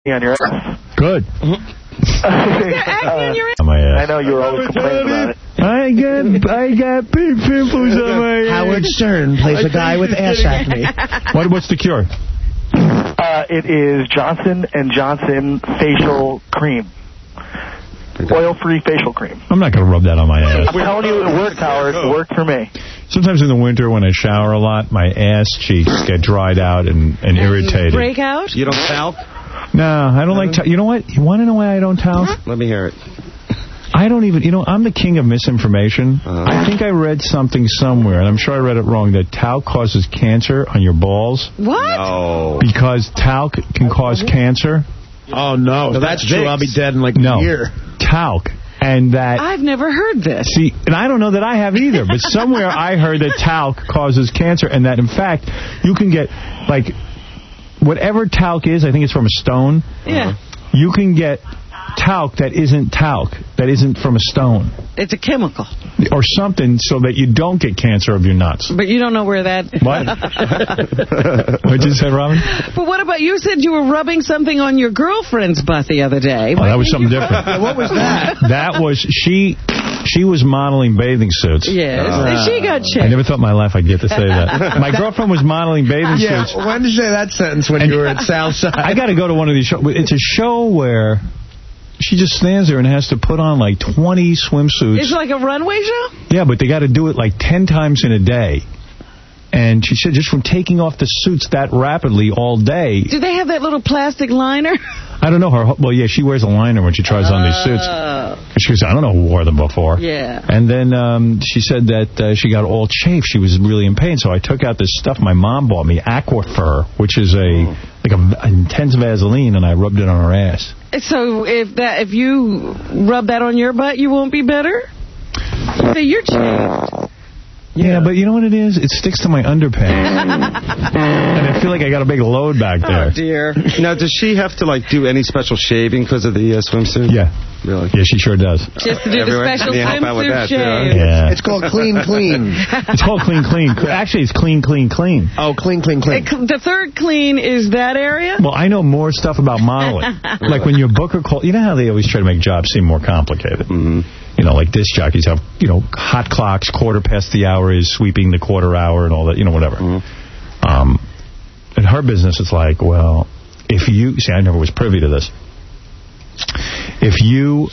on your ass. Good. I know you were always complaining about it. I got big pimples on my ass. Howard Stern plays a guy with ass acne. What's the cure? It is Johnson & Johnson facial cream. Oil-free facial cream. I'm not going to rub that on my ass. I'm telling you, it worked, Howard. It worked for me. Sometimes in the winter when I shower a lot, my ass cheeks get dried out and irritated. Break out? You don't talc? No, I don't like talc. You know what? You want to know why I don't talc? Let me hear it. I don't even, I'm the king of misinformation. I think I read something somewhere, and I'm sure I read it wrong, that talc causes cancer on your balls. What? No. Because talc can cause cancer. Oh, no. If that's true, I'll be dead in like a year. Talc. And that... I've never heard this. See, and I don't know that I have either, but somewhere I heard that talc causes cancer, and that, in fact, you can get, like, whatever talc is, I think it's from a stone. Yeah. You can get talc that isn't from a stone. It's a chemical. Or something so that you don't get cancer of your nuts. But you don't know where that... What? What'd you say, Robin? But what about, you said you were rubbing something on your girlfriend's butt the other day. Oh, that was something different. What was that? That was, she was modeling bathing suits. Yes, and she got checked. I never thought in my life I'd get to say that. My girlfriend was modeling bathing suits. Yeah, when did you say that sentence when you were at Southside? I got to go to one of these shows. It's a show where... she just stands there and has to put on like 20 swimsuits. It's like a runway show? Yeah, but they got to do it like 10 times in a day. And she said just from taking off the suits that rapidly all day. Do they have that little plastic liner? I don't know. Well, yeah, she wears a liner when she tries on these suits. She goes, I don't know who wore them before. Yeah. And then she said that she got all chafed. She was really in pain. So I took out this stuff my mom bought me, Aquafur, which is an intense Vaseline, and I rubbed it on her ass. So if you rub that on your butt, you won't be better? So you're chafed. Yeah, but you know what it is? It sticks to my underpants. And I feel like I got a big load back there. Oh, dear. Now, does she have to, like, do any special shaving because of the swimsuit? Yeah. Really? Yeah, she sure does. Just to do the special swimsuit shave. Yeah. It's called clean. It's called clean. Actually, it's clean. Oh, clean. The third clean is that area? Well, I know more stuff about modeling. Like when your booker calls, you know how they always try to make jobs seem more complicated? Mm-hmm. You know, like disc jockeys have, hot clocks, quarter past the hour is sweeping the quarter hour and all that, whatever. Mm-hmm. In her business, it's like, well, if you... See, I never was privy to this. If you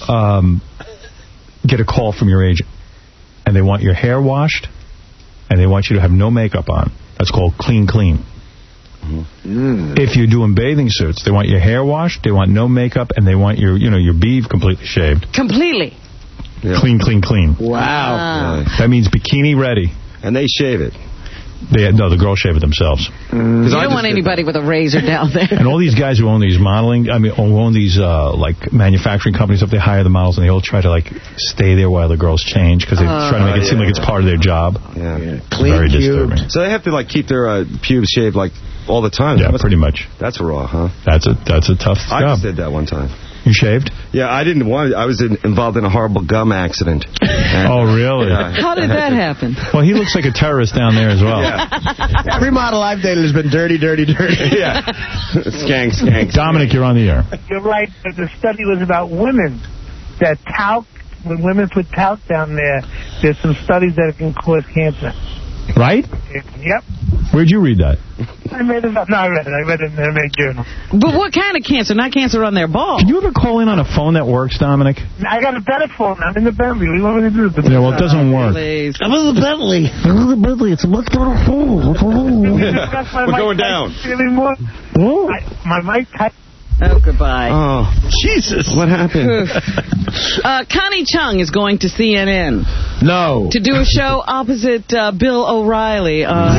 get a call from your agent and they want your hair washed and they want you to have no makeup on, that's called clean. Mm. If you're doing bathing suits, they want your hair washed, they want no makeup, and they want your beeve completely shaved. Completely. Yeah. Clean. Wow. That means bikini ready. And they shave it. No, the girls shave it themselves. You don't want anybody with a razor down there. And all these guys who own these who own these manufacturing companies, they hire the models and they all try to stay there while the girls change because they try to make it seem like it's part of their job. Yeah. Clean, very disturbing. So they have to keep their pubes shaved all the time. Yeah, pretty much. That's raw, huh? That's a tough job. I just did that one time. You shaved? Yeah, I didn't want it. I was involved in a horrible gum accident. Oh, really? Yeah. How did that happen? Well, he looks like a terrorist down there as well. Yeah. Every model I've dated has been dirty. Yeah. Skank. Dominic, you're on the air. You're right. The study was about women. That talc, when women put talc down there's some studies that it can cause cancer. Right? Yep. Where'd you read that? I made it up. No, I read it. I read it in the American Journal. But what kind of cancer? Not cancer on their balls. Can you ever call in on a phone that works, Dominic? I got a better phone. I'm in the Bentley. What do you want me to do? Yeah, well, it doesn't work. Please. I'm in the Bentley. It's a much better phone. We're going down. Anymore? My mic type. Oh, goodbye. Oh, Jesus. What happened? Connie Chung is going to CNN. No. To do a show opposite Bill O'Reilly on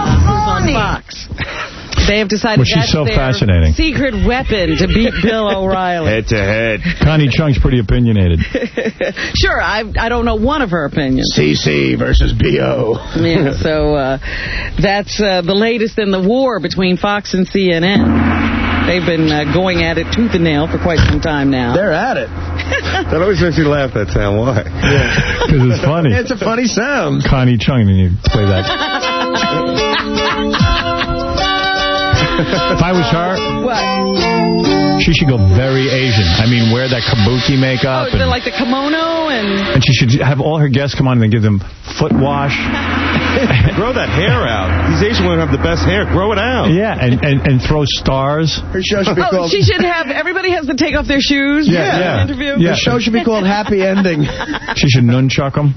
Fox. They have decided that's so their fascinating. secret weapon to beat Bill O'Reilly. Head to head. Connie Chung's pretty opinionated. Sure, I don't know one of her opinions. CC versus BO. Yeah, so that's the latest in the war between Fox and CNN. They've been going at it tooth and nail for quite some time now. They're at it. That always makes me laugh, that sound. Why? Because it's funny. It's a funny sound. Connie Chung, and you play that. If I was her, What? she should go very Asian. I mean, wear that kabuki makeup. Oh, like the kimono and she should have all her guests come on and then give them foot wash. Grow that hair out. These Asian women have the best hair. Grow it out. Yeah, and throw stars. Her show should be called... she should have... Everybody has to take off their shoes for the interview. The show should be called Happy Ending. She should nunchuck them.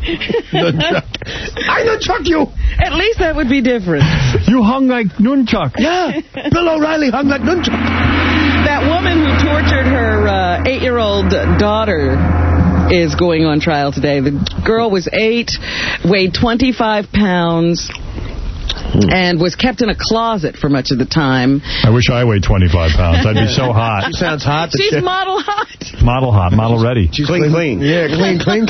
I nunchuck you. At least that would be different. You hung like nunchuck. Yeah, Bill O'Reilly hung like nunchuck. That woman who tortured her 8-year-old daughter is going on trial today. The girl was 8, weighed 25 pounds, and was kept in a closet for much of the time. I wish I weighed 25 pounds. I'd be so hot. She sounds hot. She's model hot. Model hot, model ready. She's clean. Yeah, clean.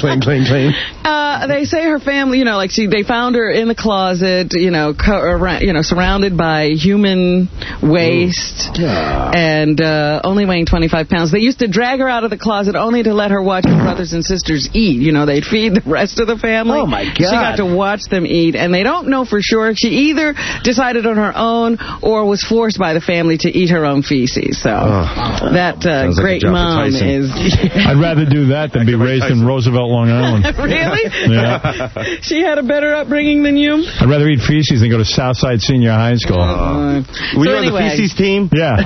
They say her family, they found her in the closet, surrounded by human waste, and only weighing 25 pounds. They used to drag her out of the closet only to let her watch her brothers and sisters eat. They'd feed the rest of the family. Oh, my God. She got to watch them eat, and they don't know for sure if she either decided on her own or was forced by the family to eat her own feces. So that great mom is... I'd rather do that than be raised in Roosevelt, Long Island. Really? Yeah. She had a better upbringing than you? I'd rather eat feces than go to Southside Senior High School. Were you on the feces team? Yeah.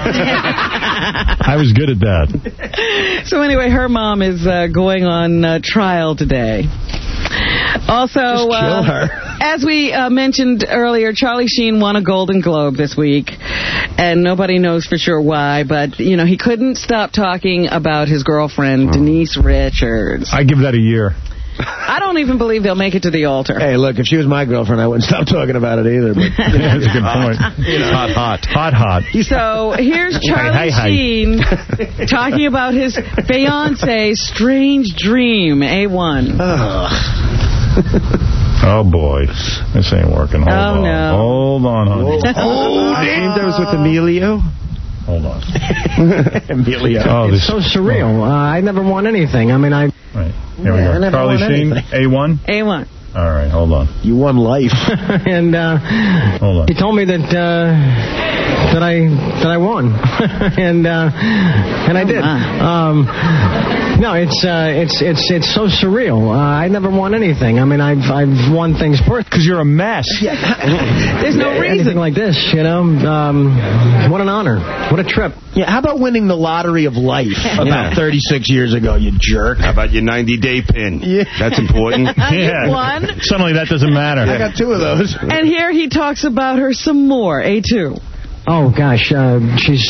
I was good at that. So anyway, her mom is going on trial today. Also, just kill her. As we mentioned earlier, Charlie Sheen won a Golden Globe this week, and nobody knows for sure why, but, he couldn't stop talking about his girlfriend, Denise Richards. I give that a year. I don't even believe they'll make it to the altar. Hey, look, if she was my girlfriend, I wouldn't stop talking about it either. But that's a good point. Hot. So here's Charlie Sheen talking about his fiance's strange dream, A1. Oh, boy. This ain't working. Hold on. No. Hold on, honey. I dreamed I was with Emilio. Hold on. Emilio. Oh, it's so surreal. I never won anything. I mean, Right. Here we go. Charlie Sheen, A1? A1. All right, hold on. You won life. And hold on. He told me that I won, and I did. No, it's so surreal. I never won anything. I mean, I've won things because you're a mess. There's no reason anything like this. What an honor. What a trip. Yeah. How about winning the lottery of life about 36 years ago? You jerk. How about your 90-day pin? Yeah. That's important. Yeah. One. Suddenly that doesn't matter. I got 2 of those. And here he talks about her some more. A2. Oh gosh, she's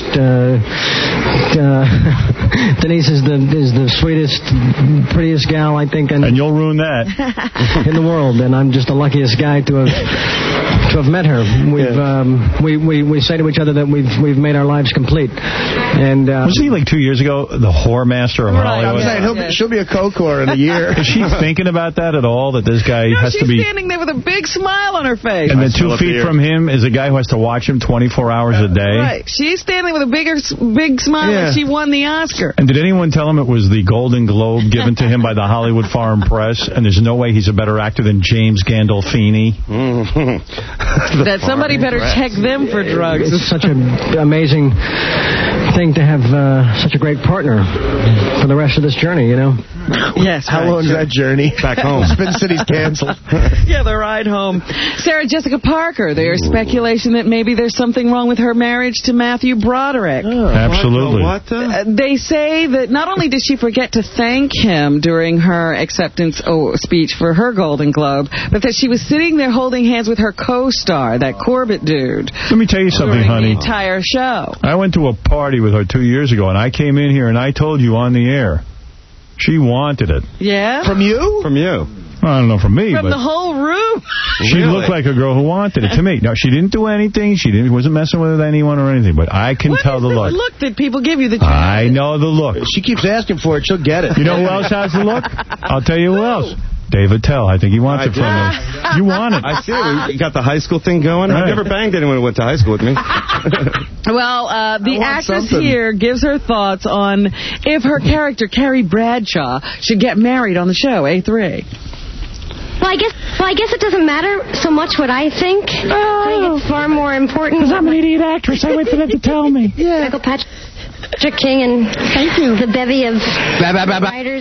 Denise is the sweetest, prettiest gal I think, and you'll ruin that in the world. And I'm just the luckiest guy to have met her. We say to each other that we've made our lives complete. And wasn't he like 2 years ago the whore master of Hollywood? I'm saying she'll be a co-core in a year. Is she thinking about that at all? That this guy has to be she's standing there with a big smile on her face. And then 2 feet from him is a guy who has to watch him 24 hours a day. Right. She's standing with a big smile like she won the Oscar. And did anyone tell him it was the Golden Globe given to him by the Hollywood Foreign Press? And there's no way he's a better actor than James Gandolfini. That somebody better check them for drugs. It's such an amazing thing to have such a great partner for the rest of this journey, Yes. How long is that journey? Back home. Spin City's canceled. Yeah, the ride home. Sarah Jessica Parker. There's speculation that maybe there's something wrong with her marriage to Matthew Broderick. Absolutely. What? They say that not only did she forget to thank him during her acceptance speech for her Golden Globe, but that she was sitting there holding hands with her co-star, that Corbett dude. Let me tell you something, honey. The entire show. I went to a party with her 2 years ago, and I came in here and I told you on the air. She wanted it. Yeah? From you? From you. I don't know, from me. From the whole room? She looked like a girl who wanted it to me. No, she didn't do anything. She wasn't messing with anyone or anything, but I can tell the look. What look that people give you? I know the look. She keeps asking for it. She'll get it. You know who else has the look? I'll tell you who else. Dave Attell. I think he wants it from me. You want it. I see it. You got the high school thing going. Right. I've never banged anyone who went to high school with me. Well, the actress here gives her thoughts on if her character, Carrie Bradshaw, should get married on the show, A3. Well, I guess it doesn't matter so much what I think. I think it's far more important. Because I'm an idiot actress. I wait for them to tell me. Michael Patrick King and the bevy of writers.